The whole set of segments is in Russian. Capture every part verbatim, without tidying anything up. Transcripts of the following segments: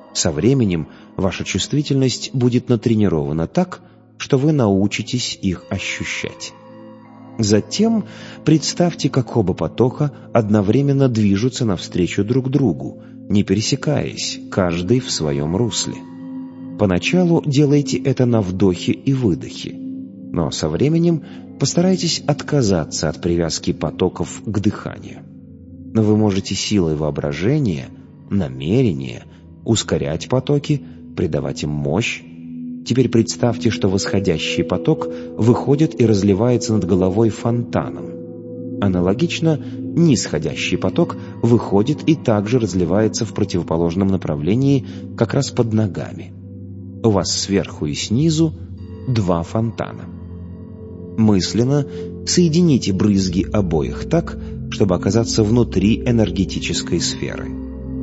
Со временем ваша чувствительность будет натренирована так, что вы научитесь их ощущать. Затем представьте, как оба потока одновременно движутся навстречу друг другу, не пересекаясь, каждый в своем русле. Поначалу делайте это на вдохе и выдохе, но со временем постарайтесь отказаться от привязки потоков к дыханию. Вы можете силой воображения, намерения ускорять потоки, придавать им мощь. Теперь представьте, что восходящий поток выходит и разливается над головой фонтаном. Аналогично, нисходящий поток выходит и также разливается в противоположном направлении, как раз под ногами. У вас сверху и снизу два фонтана. Мысленно соедините брызги обоих так, чтобы оказаться внутри энергетической сферы.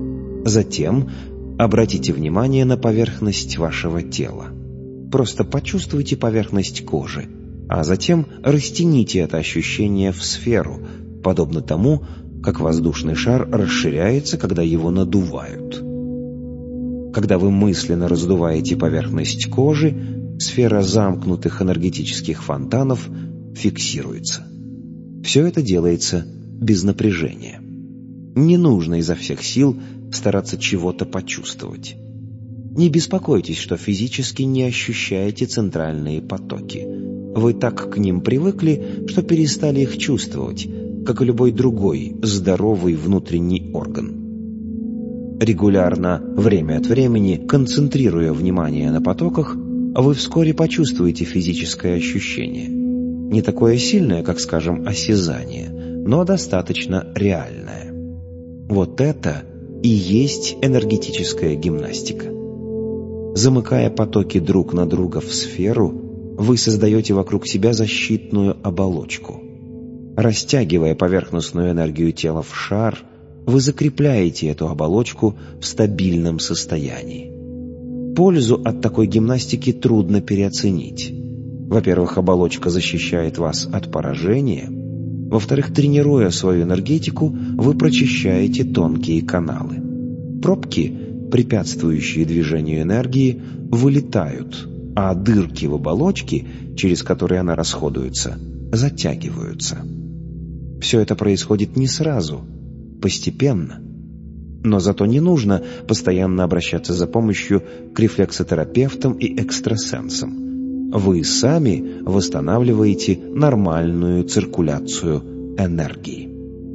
Затем обратите внимание на поверхность вашего тела. Просто почувствуйте поверхность кожи, а затем растяните это ощущение в сферу, подобно тому, как воздушный шар расширяется, когда его надувают. Когда вы мысленно раздуваете поверхность кожи, сфера замкнутых энергетических фонтанов фиксируется. Все это делается без напряжения. Не нужно изо всех сил стараться чего-то почувствовать. Не беспокойтесь, что физически не ощущаете центральные потоки. Вы так к ним привыкли, что перестали их чувствовать, как и любой другой здоровый внутренний орган. Регулярно, время от времени, концентрируя внимание на потоках, вы вскоре почувствуете физическое ощущение. Не такое сильное, как, скажем, осязание, но достаточно реальное. Вот это и есть энергетическая гимнастика. Замыкая потоки друг на друга в сферу, вы создаете вокруг себя защитную оболочку. Растягивая поверхностную энергию тела в шар, вы закрепляете эту оболочку в стабильном состоянии. Пользу от такой гимнастики трудно переоценить. Во-первых, оболочка защищает вас от поражения. Во-вторых, тренируя свою энергетику, вы прочищаете тонкие каналы. Пробки, препятствующие движению энергии, вылетают, а дырки в оболочке, через которые она расходуется, затягиваются. Все это происходит не сразу, постепенно. Но зато не нужно постоянно обращаться за помощью к рефлексотерапевтам и экстрасенсам. Вы сами восстанавливаете нормальную циркуляцию энергии.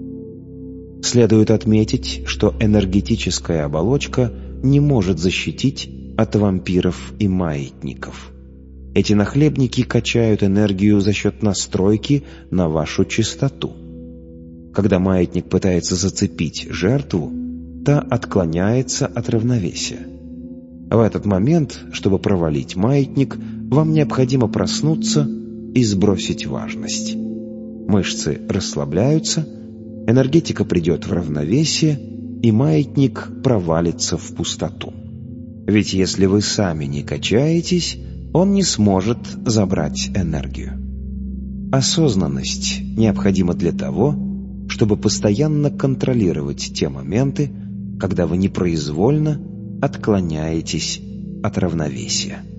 Следует отметить, что энергетическая оболочка не может защитить от вампиров и маятников. Эти нахлебники качают энергию за счет настройки на вашу частоту. Когда маятник пытается зацепить жертву, та отклоняется от равновесия. В этот момент, чтобы провалить маятник, вам необходимо проснуться и сбросить важность. Мышцы расслабляются, энергетика придет в равновесие, и маятник провалится в пустоту. Ведь если вы сами не качаетесь, он не сможет забрать энергию. Осознанность необходима для того, чтобы постоянно контролировать те моменты, когда вы непроизвольно отклоняетесь от равновесия.